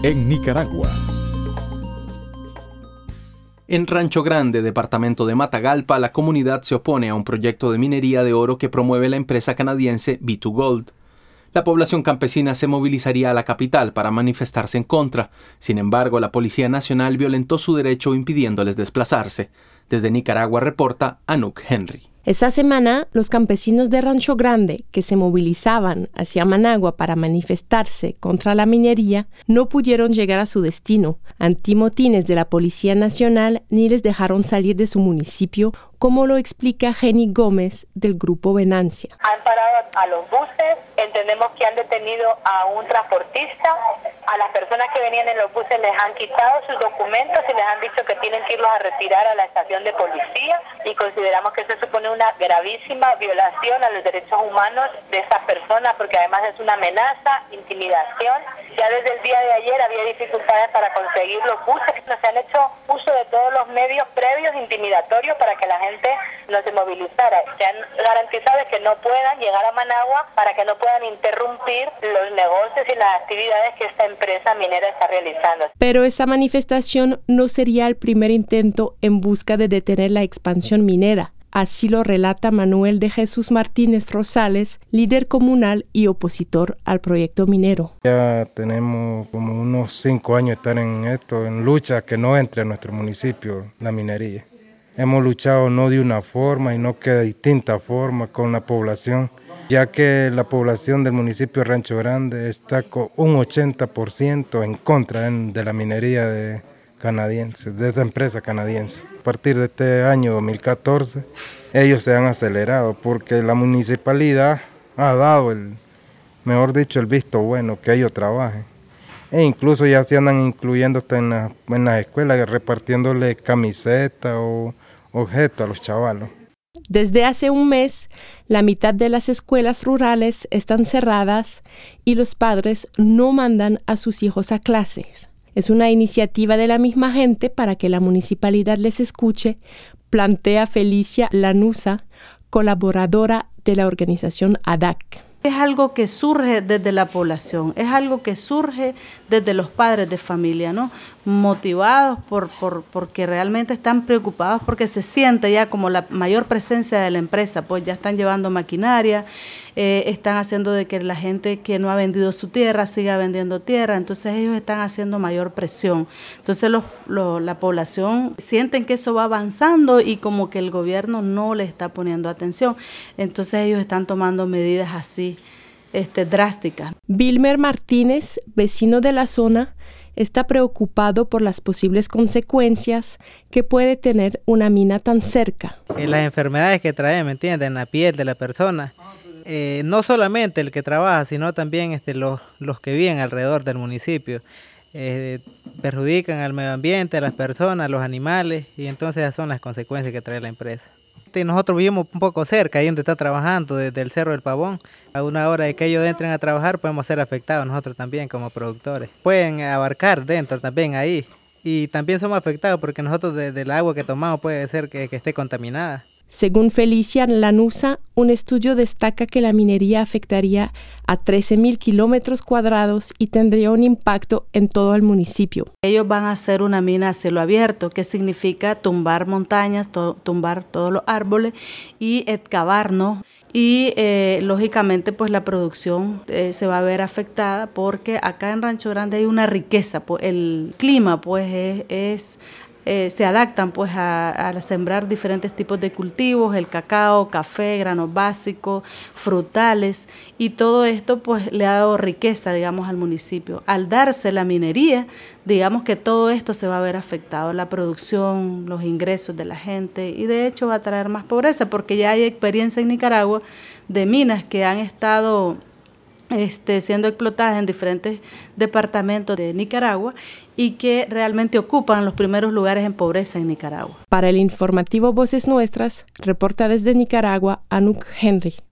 en Nicaragua. En Rancho Grande, departamento de Matagalpa, la comunidad se opone a un proyecto de minería de oro que promueve la empresa canadiense B2Gold. La población campesina se movilizaría a la capital para manifestarse en contra. Sin embargo, la Policía Nacional violentó su derecho impidiéndoles desplazarse. Desde Nicaragua reporta Anouk Henry. Esa semana, los campesinos de Rancho Grande, que se movilizaban hacia Managua para manifestarse contra la minería, no pudieron llegar a su destino. Antimotines de la Policía Nacional ni les dejaron salir de su municipio, como lo explica Jenny Gómez del Grupo Venancia. Han parado a los buses, entendemos que han detenido a un transportista, a las personas que venían en los buses les han quitado sus documentos y les han dicho que tienen que irlos a retirar a la estación de policía, y consideramos que eso supone una gravísima violación a los derechos humanos de estas personas, porque además es una amenaza, intimidación. Ya desde el día de ayer había dificultades para conseguir los buses, se han hecho uso de todos los medios previos intimidatorios para que la gente no se movilizara. Se han garantizado que no puedan llegar a Managua, para que no puedan interrumpir los negocios y las actividades que esta empresa minera está realizando. Pero esa manifestación no sería el primer intento en busca de detener la expansión minera. Así lo relata Manuel de Jesús Martínez Rosales, líder comunal y opositor al proyecto minero. Ya tenemos como unos 5 años estar en esto, en lucha que no entre a nuestro municipio la minería. Hemos luchado no de una forma, sino que de distintas formas con la población, ya que la población del municipio de Rancho Grande está con un 80% en contra de la minería canadiense, de esa empresa canadiense. A partir de este año 2014, ellos se han acelerado porque la municipalidad ha dado el visto bueno que ellos trabajen. E incluso ya se andan incluyendo hasta en las escuelas, repartiéndole camisetas o objetos a los chavalos. Desde hace un mes, la mitad de las escuelas rurales están cerradas y los padres no mandan a sus hijos a clases. Es una iniciativa de la misma gente para que la municipalidad les escuche, plantea Felicia Lanusa, colaboradora de la organización ADAC. Es algo que surge desde la población, es algo que surge desde los padres de familia, ¿no? Motivados porque realmente están preocupados, porque se siente ya como la mayor presencia de la empresa, pues ya están llevando maquinaria, están haciendo de que la gente que no ha vendido su tierra siga vendiendo tierra, entonces ellos están haciendo mayor presión. Entonces la población sienten que eso va avanzando y como que el gobierno no le está poniendo atención, entonces ellos están tomando medidas así drásticas. Vilmer Martínez, vecino de la zona, está preocupado por las posibles consecuencias que puede tener una mina tan cerca. Las enfermedades que trae, ¿me entiendes?, en la piel de la persona. No solamente el que trabaja, sino también los que viven alrededor del municipio. Perjudican al medio ambiente, a las personas, a los animales, y entonces esas son las consecuencias que trae la empresa. Nosotros vivimos un poco cerca, ahí donde está trabajando, desde el Cerro del Pavón. A una hora de que ellos entren a trabajar podemos ser afectados nosotros también como productores. Pueden abarcar dentro también ahí. Y también somos afectados porque nosotros del agua que tomamos puede ser que esté contaminada. Según Felicia Lanusa, un estudio destaca que la minería afectaría a 13,000 kilómetros cuadrados y tendría un impacto en todo el municipio. Ellos van a hacer una mina a cielo abierto, que significa tumbar montañas, tumbar todos los árboles y excavar, ¿no? Y lógicamente pues la producción se va a ver afectada porque acá en Rancho Grande hay una riqueza, pues el clima pues se adaptan pues a sembrar diferentes tipos de cultivos, el cacao, café, granos básicos, frutales, y todo esto pues le ha dado riqueza, digamos, al municipio. Al darse la minería, digamos que todo esto se va a ver afectado, la producción, los ingresos de la gente, y de hecho va a traer más pobreza porque ya hay experiencia en Nicaragua de minas que han estado siendo explotadas en diferentes departamentos de Nicaragua y que realmente ocupan los primeros lugares en pobreza en Nicaragua. Para el informativo Voces Nuestras, reporta desde Nicaragua Anouk Henry.